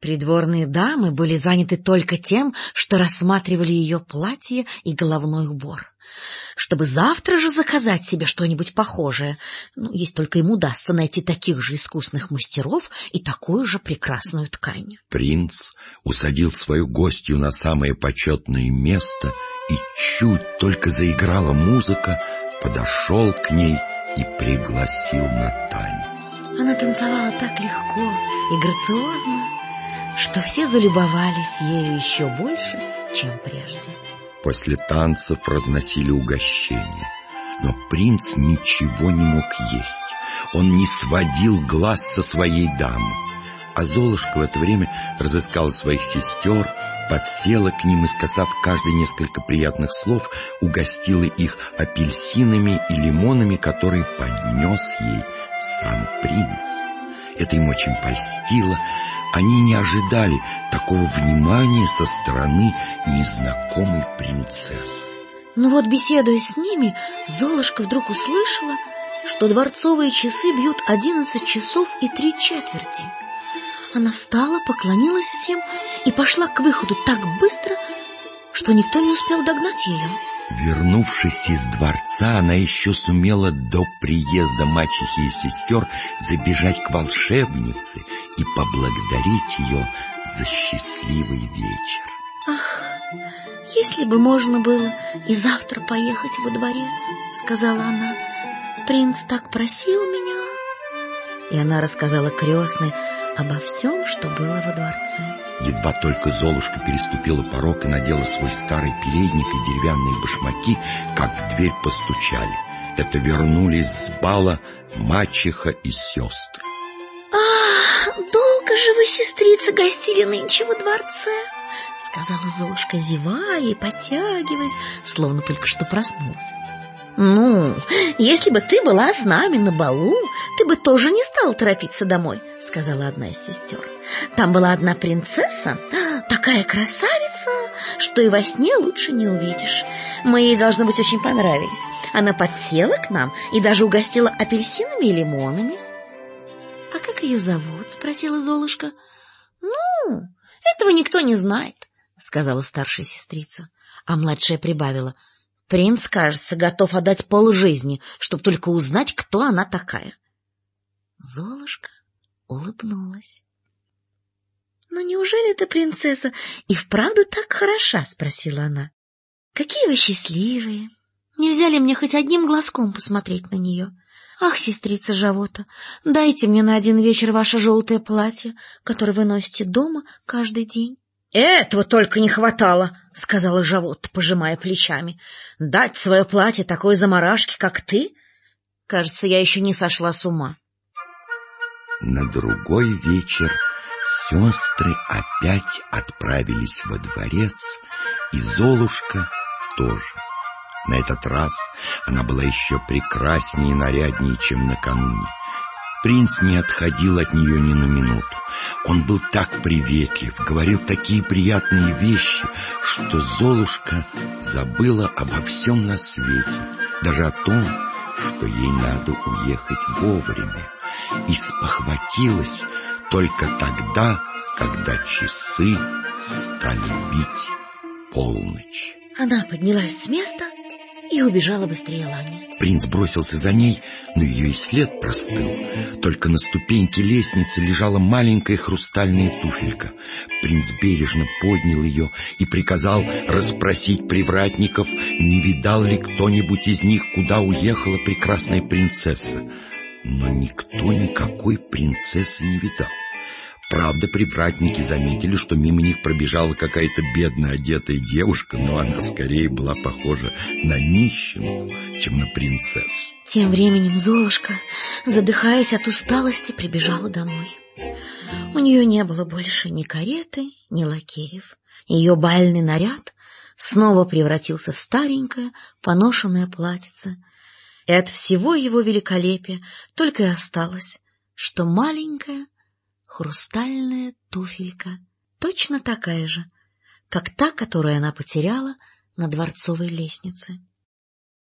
Придворные дамы были заняты только тем, что рассматривали ее платье и головной убор, чтобы завтра же заказать себе что-нибудь похожее. Если только им удастся найти таких же искусных мастеров и такую же прекрасную ткань. Принц усадил свою гостью на самое почетное место и чуть только заиграла музыка, подошел к ней и пригласил на танец. Она танцевала так легко и грациозно, что все залюбовались ею еще больше, чем прежде. После танцев разносили угощения, но принц ничего не мог есть. Он не сводил глаз со своей дамы. А Золушка в это время разыскала своих сестер, подсела к ним и, сказав каждый несколько приятных слов, угостила их апельсинами и лимонами, которые поднес ей сам принц. Это им очень польстило. Они не ожидали такого внимания со стороны незнакомой принцессы. Беседуя с ними, Золушка вдруг услышала, что дворцовые часы бьют 11 часов и 3/4. Она встала, поклонилась всем и пошла к выходу так быстро, что никто не успел догнать ее. Вернувшись из дворца, она еще сумела до приезда мачехи и сестер забежать к волшебнице и поблагодарить ее за счастливый вечер. «Ах, если бы можно было и завтра поехать во дворец», — сказала она. «Принц так просил меня». И она рассказала крестной обо всем, что было во дворце. Едва только Золушка переступила порог и надела свой старый передник и деревянные башмаки, как в дверь постучали. Это вернулись с бала мачеха и сестры. Долго же вы, сестрица, гостили нынче во дворце?» — сказала Золушка, зевая и подтягиваясь, словно только что проснулась. «Если бы ты была с нами на балу, ты бы тоже не стала торопиться домой», — сказала одна из сестер. «Там была одна принцесса, такая красавица, что и во сне лучше не увидишь. Мы ей, должно быть, очень понравились. Она подсела к нам и даже угостила апельсинами и лимонами». «А как ее зовут?» — спросила Золушка. «Этого никто не знает», — сказала старшая сестрица, а младшая прибавила: «Принц, кажется, готов отдать полжизни, чтобы только узнать, кто она такая». Золушка улыбнулась. «Неужели эта принцесса и вправду так хороша?» — спросила она. «Какие вы счастливые! Нельзя ли мне хоть одним глазком посмотреть на нее? Ах, сестрица Жавота, дайте мне на один вечер ваше желтое платье, которое вы носите дома каждый день». «Этого только не хватало», — сказала Жавота, пожимая плечами. «Дать свое платье такой заморашке, как ты? Кажется, я еще не сошла с ума». На другой вечер сестры опять отправились во дворец, и Золушка тоже. На этот раз она была еще прекраснее и наряднее, чем накануне. Принц не отходил от нее ни на минуту. Он был так приветлив, говорил такие приятные вещи, что Золушка забыла обо всем на свете, даже о том, что ей надо уехать вовремя, и спохватилась только тогда, когда часы стали бить полночь. Она поднялась с места и убежала быстрее Лани. Принц бросился за ней, но ее и след простыл. Только на ступеньке лестницы лежала маленькая хрустальная туфелька. Принц бережно поднял ее и приказал расспросить привратников, не видал ли кто-нибудь из них, куда уехала прекрасная принцесса. Но никто никакой принцессы не видал. Правда, привратники заметили, что мимо них пробежала какая-то бедно одетая девушка, но она скорее была похожа на нищенку, чем на принцессу. Тем временем Золушка, задыхаясь от усталости, прибежала домой. У нее не было больше ни кареты, ни лакеев. Ее бальный наряд снова превратился в старенькое, поношенное платьице. И от всего его великолепия только и осталось, что маленькая хрустальная туфелька, точно такая же, как та, которую она потеряла на дворцовой лестнице.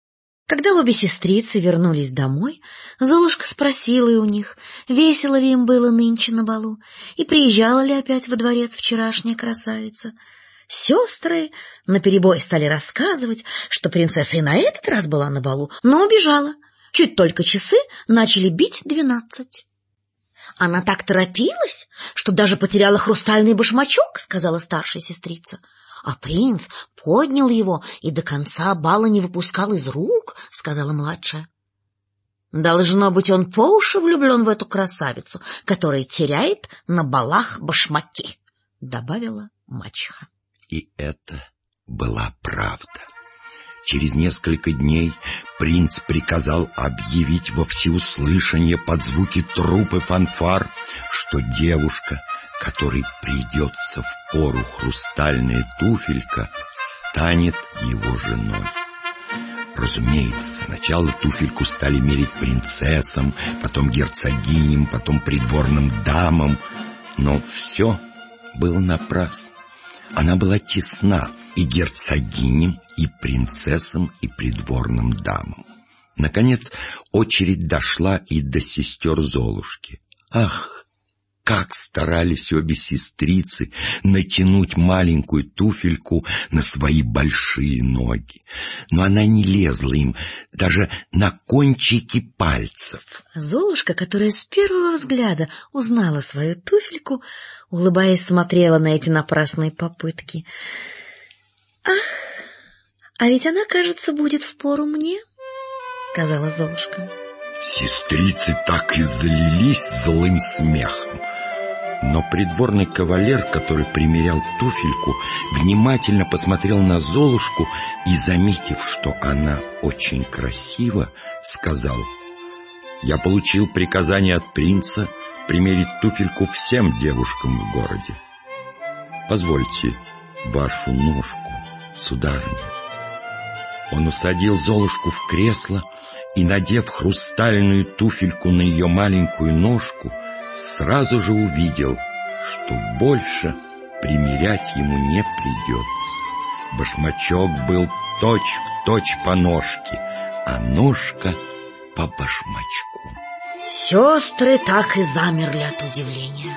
Когда обе сестрицы вернулись домой, Золушка спросила у них, весело ли им было нынче на балу, и приезжала ли опять во дворец вчерашняя красавица. Сестры наперебой стали рассказывать, что принцесса и на этот раз была на балу, но убежала. Чуть только часы начали бить 12. «Она так торопилась, что даже потеряла хрустальный башмачок», — сказала старшая сестрица. «А принц поднял его и до конца бала не выпускал из рук», — сказала младшая. «Должно быть, он по уши влюблен в эту красавицу, которая теряет на балах башмаки», — добавила мачеха. И это была правда. Через несколько дней принц приказал объявить во всеуслышание под звуки труп и фанфар, что девушка, которой придется в пору хрустальная туфелька, станет его женой. Разумеется, сначала туфельку стали мерить принцессам, потом герцогиням, потом придворным дамам, но все было напрасно. Она была тесна и герцогиням, и принцессам, и придворным дамам. Наконец, очередь дошла и до сестер Золушки. Ах, как старались обе сестрицы натянуть маленькую туфельку на свои большие ноги. Но она не лезла им даже на кончики пальцев. Золушка, которая с первого взгляда узнала свою туфельку, улыбаясь, смотрела на эти напрасные попытки. «Ах, а ведь она, кажется, будет впору мне», — сказала Золушка. Сестрицы так и залились злым смехом. Но придворный кавалер, который примерял туфельку, внимательно посмотрел на Золушку и, заметив, что она очень красива, сказал: «Я получил приказание от принца примерить туфельку всем девушкам в городе. Позвольте вашу ножку, сударыня». Он усадил Золушку в кресло и, надев хрустальную туфельку на ее маленькую ножку, сразу же увидел, что больше примерять ему не придется. Башмачок был точь-в-точь по ножке, а ножка по башмачку. Сестры так и замерли от удивления.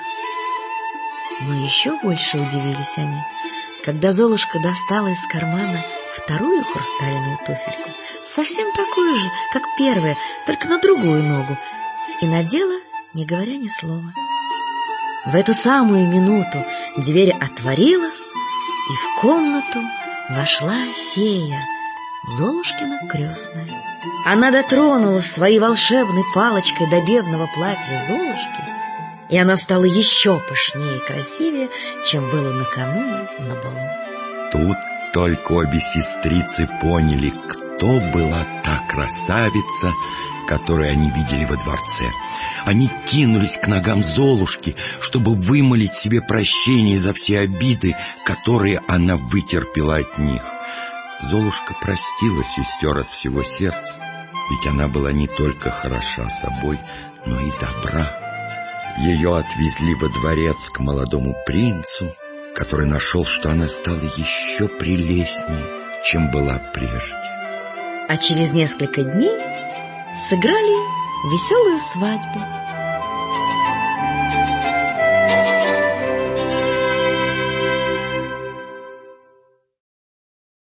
Но еще больше удивились они, когда Золушка достала из кармана вторую хрустальную туфельку, совсем такую же, как первая, только на другую ногу, и надела, не говоря ни слова. В эту самую минуту дверь отворилась, и в комнату вошла фея, Золушкина крестная. Она дотронулась своей волшебной палочкой до бедного платья Золушки, и она стала еще пышнее и красивее, чем было накануне на балу. Тут только обе сестрицы поняли, кто была та красавица, которую они видели во дворце. Они кинулись к ногам Золушки, чтобы вымолить себе прощение за все обиды, которые она вытерпела от них. Золушка простила сестер от всего сердца, ведь она была не только хороша собой, но и добра. Ее отвезли во дворец к молодому принцу, который нашел, что она стала еще прелестнее, чем была прежде. А через несколько дней сыграли веселую свадьбу.